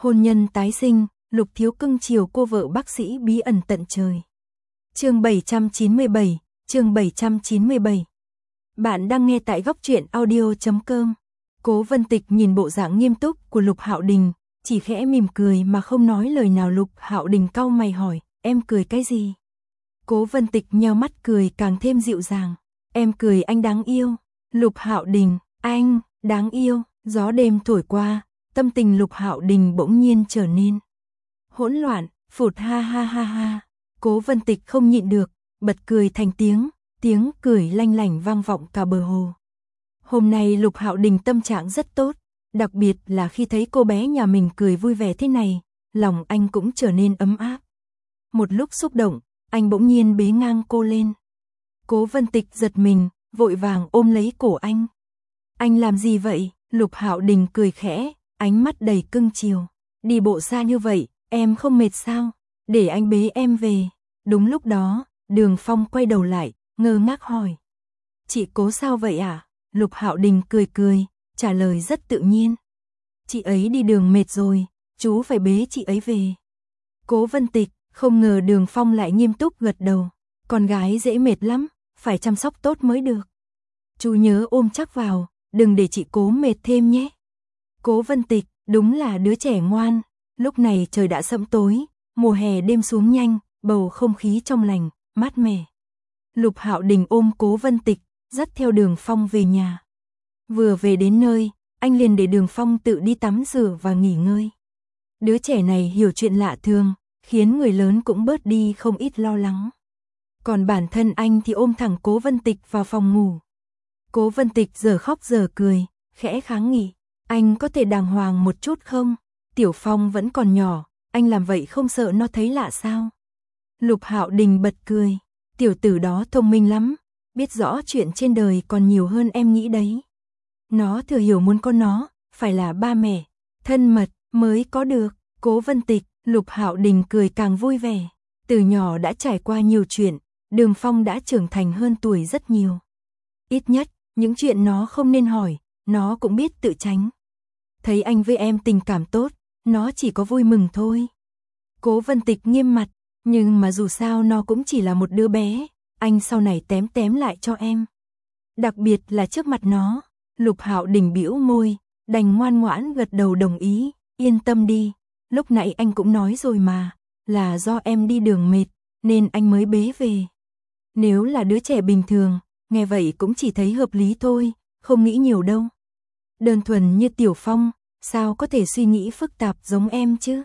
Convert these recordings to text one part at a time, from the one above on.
Hôn nhân tái sinh, Lục Thiếu cưng chiều cô vợ bác sĩ bí ẩn tận trời. Chương 797, chương 797. Bạn đang nghe tại góc truyện audio.com. Cố Vân Tịch nhìn bộ dạng nghiêm túc của Lục Hạo Đình, chỉ khẽ mỉm cười mà không nói lời nào. Lục Hạo Đình cau mày hỏi, em cười cái gì? Cố Vân Tịch nheo mắt cười càng thêm dịu dàng, em cười anh đáng yêu. Lục Hạo Đình, anh, đáng yêu. Gió đêm thổi qua, tâm tình Lục Hạo Đình bỗng nhiên trở nên hỗn loạn, phụt ha ha ha ha. Cố Vân Tịch không nhịn được, bật cười thành tiếng cười lanh lảnh vang vọng cả bờ hồ. Hôm nay Lục Hạo Đình tâm trạng rất tốt, đặc biệt là khi thấy cô bé nhà mình cười vui vẻ thế này, lòng anh cũng trở nên ấm áp. Một lúc xúc động, anh bỗng nhiên bế ngang cô lên. Cố Vân Tịch giật mình, vội vàng ôm lấy cổ anh. Anh làm gì vậy? Lục Hạo Đình cười khẽ, ánh mắt đầy cưng chiều. Đi bộ xa như vậy, em không mệt sao? Để anh bế em về. Đúng lúc đó, Đường Phong quay đầu lại, ngơ ngác hỏi. Chị Cố sao vậy à? Lục Hạo Đình cười, trả lời rất tự nhiên. Chị ấy đi đường mệt rồi, chú phải bế chị ấy về. Cố Vân Tịch, không ngờ Đường Phong lại nghiêm túc gật đầu. Con gái dễ mệt lắm, phải chăm sóc tốt mới được. Chú nhớ ôm chắc vào, đừng để chị Cố mệt thêm nhé. Cố Vân Tịch, đúng là đứa trẻ ngoan. Lúc này trời đã sẫm tối, mùa hè đêm xuống nhanh, bầu không khí trong lành, mát mẻ. Lục Hạo Đình ôm Cố Vân Tịch, dắt theo Đường Phong về nhà. Vừa về đến nơi, anh liền để Đường Phong tự đi tắm rửa và nghỉ ngơi. Đứa trẻ này hiểu chuyện lạ thường, khiến người lớn cũng bớt đi không ít lo lắng. Còn bản thân anh thì ôm thẳng Cố Vân Tịch vào phòng ngủ. Cố Vân Tịch giờ khóc giờ cười, khẽ kháng nghị. Anh có thể đàng hoàng một chút không? Tiểu Phong vẫn còn nhỏ, anh làm vậy không sợ nó thấy lạ sao? Lục Hạo Đình bật cười. Tiểu tử đó thông minh lắm, biết rõ chuyện trên đời còn nhiều hơn em nghĩ đấy. Nó thừa hiểu muốn có nó, phải là ba mẹ, thân mật mới có được. Cố Vân Tịch, Lục Hạo Đình cười càng vui vẻ. Từ nhỏ đã trải qua nhiều chuyện, Đường Phong đã trưởng thành hơn tuổi rất nhiều. Ít nhất, những chuyện nó không nên hỏi, nó cũng biết tự tránh. Thấy anh với em tình cảm tốt, nó chỉ có vui mừng thôi. Cố Vân Tịch nghiêm mặt, nhưng mà dù sao nó cũng chỉ là một đứa bé, anh sau này tém lại cho em. Đặc biệt là trước mặt nó. Lục Hạo Đình bĩu môi, đành ngoan ngoãn gật đầu đồng ý, yên tâm đi, lúc nãy anh cũng nói rồi mà, là do em đi đường mệt, nên anh mới bế về. Nếu là đứa trẻ bình thường, nghe vậy cũng chỉ thấy hợp lý thôi, không nghĩ nhiều đâu. Đơn thuần như Tiểu Phong, sao có thể suy nghĩ phức tạp giống em chứ?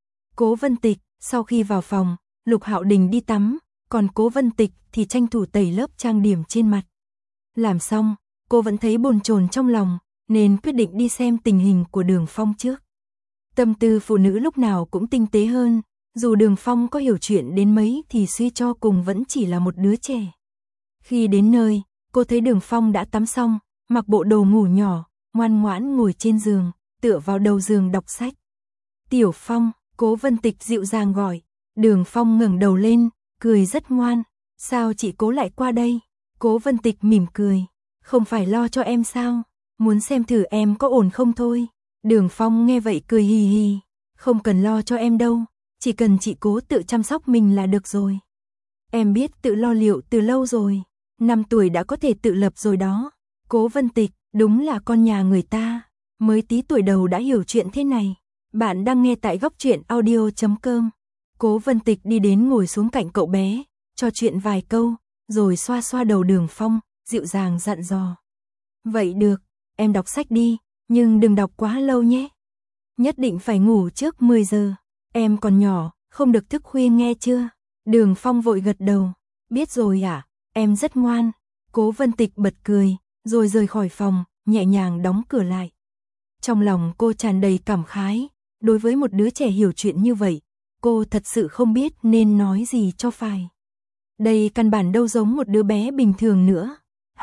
Cố Vân Tịch, sau khi vào phòng, Lục Hạo Đình đi tắm, còn Cố Vân Tịch thì tranh thủ tẩy lớp trang điểm trên mặt. Làm xong, cô vẫn thấy bồn chồn trong lòng, nên quyết định đi xem tình hình của Đường Phong trước. Tâm tư phụ nữ lúc nào cũng tinh tế hơn, dù Đường Phong có hiểu chuyện đến mấy thì suy cho cùng vẫn chỉ là một đứa trẻ. Khi đến nơi, cô thấy Đường Phong đã tắm xong, mặc bộ đồ ngủ nhỏ, ngoan ngoãn ngồi trên giường, tựa vào đầu giường đọc sách. Tiểu Phong, Cố Vân Tịch dịu dàng gọi. Đường Phong ngẩng đầu lên, cười rất ngoan. Sao chị Cố lại qua đây? Cố Vân Tịch mỉm cười. Không phải lo cho em sao? Muốn xem thử em có ổn không thôi. Đường Phong nghe vậy cười hì hì. Không cần lo cho em đâu, chỉ cần chị Cố tự chăm sóc mình là được rồi. Em biết tự lo liệu từ lâu rồi, 5 tuổi đã có thể tự lập rồi đó. Cố Vân Tịch, đúng là con nhà người ta, mới tí tuổi đầu đã hiểu chuyện thế này. Bạn đang nghe tại góc truyện audio.com. Cố Vân Tịch đi đến ngồi xuống cạnh cậu bé, trò chuyện vài câu, rồi xoa xoa đầu Đường Phong, dịu dàng dặn dò. Vậy được, em đọc sách đi, nhưng đừng đọc quá lâu nhé. Nhất định phải ngủ trước 10 giờ, em còn nhỏ, không được thức khuya nghe chưa? Đường Phong vội gật đầu, biết rồi ạ, em rất ngoan. Cố Vân Tịch bật cười, rồi rời khỏi phòng, nhẹ nhàng đóng cửa lại. Trong lòng cô tràn đầy cảm khái, đối với một đứa trẻ hiểu chuyện như vậy, cô thật sự không biết nên nói gì cho phải. Đây căn bản đâu giống một đứa bé bình thường nữa.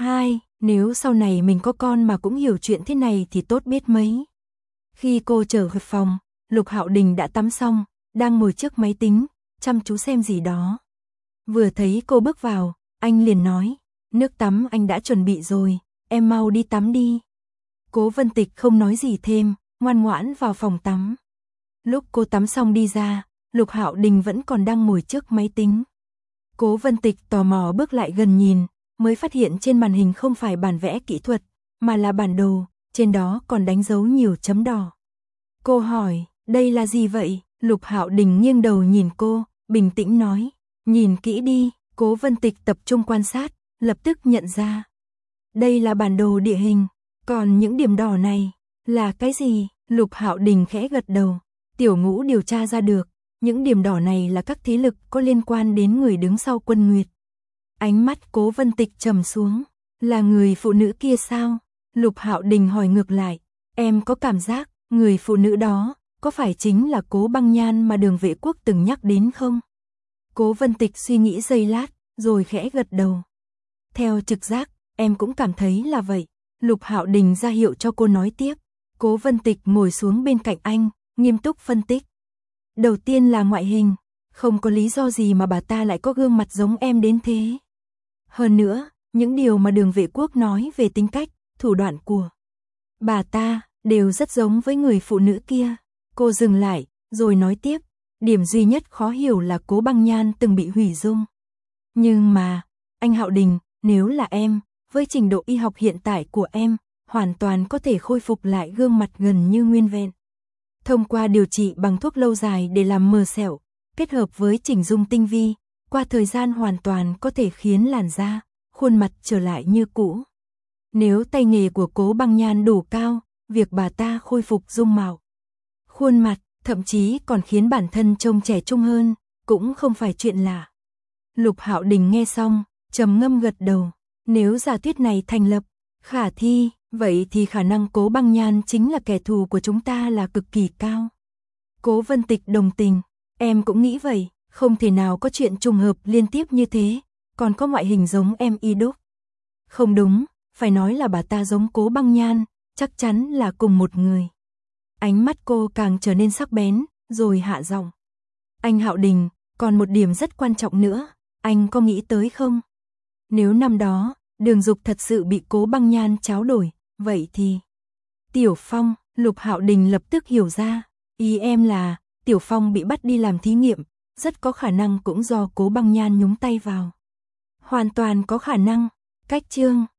Nếu sau này mình có con mà cũng hiểu chuyện thế này thì tốt biết mấy. Khi cô trở về phòng, Lục Hạo Đình đã tắm xong, đang ngồi trước máy tính, chăm chú xem gì đó. Vừa thấy cô bước vào, anh liền nói, nước tắm anh đã chuẩn bị rồi, em mau đi tắm đi. Cố Vân Tịch không nói gì thêm, ngoan ngoãn vào phòng tắm. Lúc cô tắm xong đi ra, Lục Hạo Đình vẫn còn đang ngồi trước máy tính. Cố Vân Tịch tò mò bước lại gần nhìn, mới phát hiện trên màn hình không phải bản vẽ kỹ thuật, mà là bản đồ, trên đó còn đánh dấu nhiều chấm đỏ. Cô hỏi, đây là gì vậy? Lục Hạo Đình nghiêng đầu nhìn cô, bình tĩnh nói, nhìn kỹ đi. Cố Vân Tịch tập trung quan sát, lập tức nhận ra. Đây là bản đồ địa hình, còn những điểm đỏ này là cái gì? Lục Hạo Đình khẽ gật đầu, Tiểu Ngũ điều tra ra được, những điểm đỏ này là các thế lực có liên quan đến người đứng sau Quân Nguyệt. Ánh mắt Cố Vân Tịch trầm xuống, là người phụ nữ kia sao? Lục Hạo Đình hỏi ngược lại, em có cảm giác người phụ nữ đó có phải chính là Cố Băng Nhan mà Đường Vệ Quốc từng nhắc đến không? Cố Vân Tịch suy nghĩ giây lát, rồi khẽ gật đầu. Theo trực giác, em cũng cảm thấy là vậy. Lục Hạo Đình ra hiệu cho cô nói tiếp. Cố Vân Tịch ngồi xuống bên cạnh anh, nghiêm túc phân tích. Đầu tiên là ngoại hình, không có lý do gì mà bà ta lại có gương mặt giống em đến thế. Hơn nữa, những điều mà Đường Vệ Quốc nói về tính cách, thủ đoạn của bà ta đều rất giống với người phụ nữ kia. Cô dừng lại, rồi nói tiếp. Điểm duy nhất khó hiểu là Cố Băng Nhan từng bị hủy dung. Nhưng mà, anh Hạo Đình, nếu là em, với trình độ y học hiện tại của em, hoàn toàn có thể khôi phục lại gương mặt gần như nguyên vẹn. Thông qua điều trị bằng thuốc lâu dài để làm mờ sẹo, kết hợp với chỉnh dung tinh vi, qua thời gian hoàn toàn có thể khiến làn da, khuôn mặt trở lại như cũ. Nếu tay nghề của Cố Băng Nhan đủ cao, việc bà ta khôi phục dung mạo, khuôn mặt, thậm chí còn khiến bản thân trông trẻ trung hơn, cũng không phải chuyện lạ. Lục Hạo Đình nghe xong, trầm ngâm gật đầu. Nếu giả thuyết này thành lập, khả thi, vậy thì khả năng Cố Băng Nhan chính là kẻ thù của chúng ta là cực kỳ cao. Cố Vân Tịch đồng tình, em cũng nghĩ vậy, không thể nào có chuyện trùng hợp liên tiếp như thế, còn có ngoại hình giống em y đúc. Không đúng, phải nói là bà ta giống Cố Băng Nhan, chắc chắn là cùng một người. Ánh mắt cô càng trở nên sắc bén, rồi hạ giọng. Anh Hạo Đình, còn một điểm rất quan trọng nữa, anh có nghĩ tới không? Nếu năm đó, Đường Dục thật sự bị Cố Băng Nhan tráo đổi, vậy thì... Tiểu Phong, Lục Hạo Đình lập tức hiểu ra, ý em là, Tiểu Phong bị bắt đi làm thí nghiệm, rất có khả năng cũng do Cố Băng Nhan nhúng tay vào. Hoàn toàn có khả năng, cách chương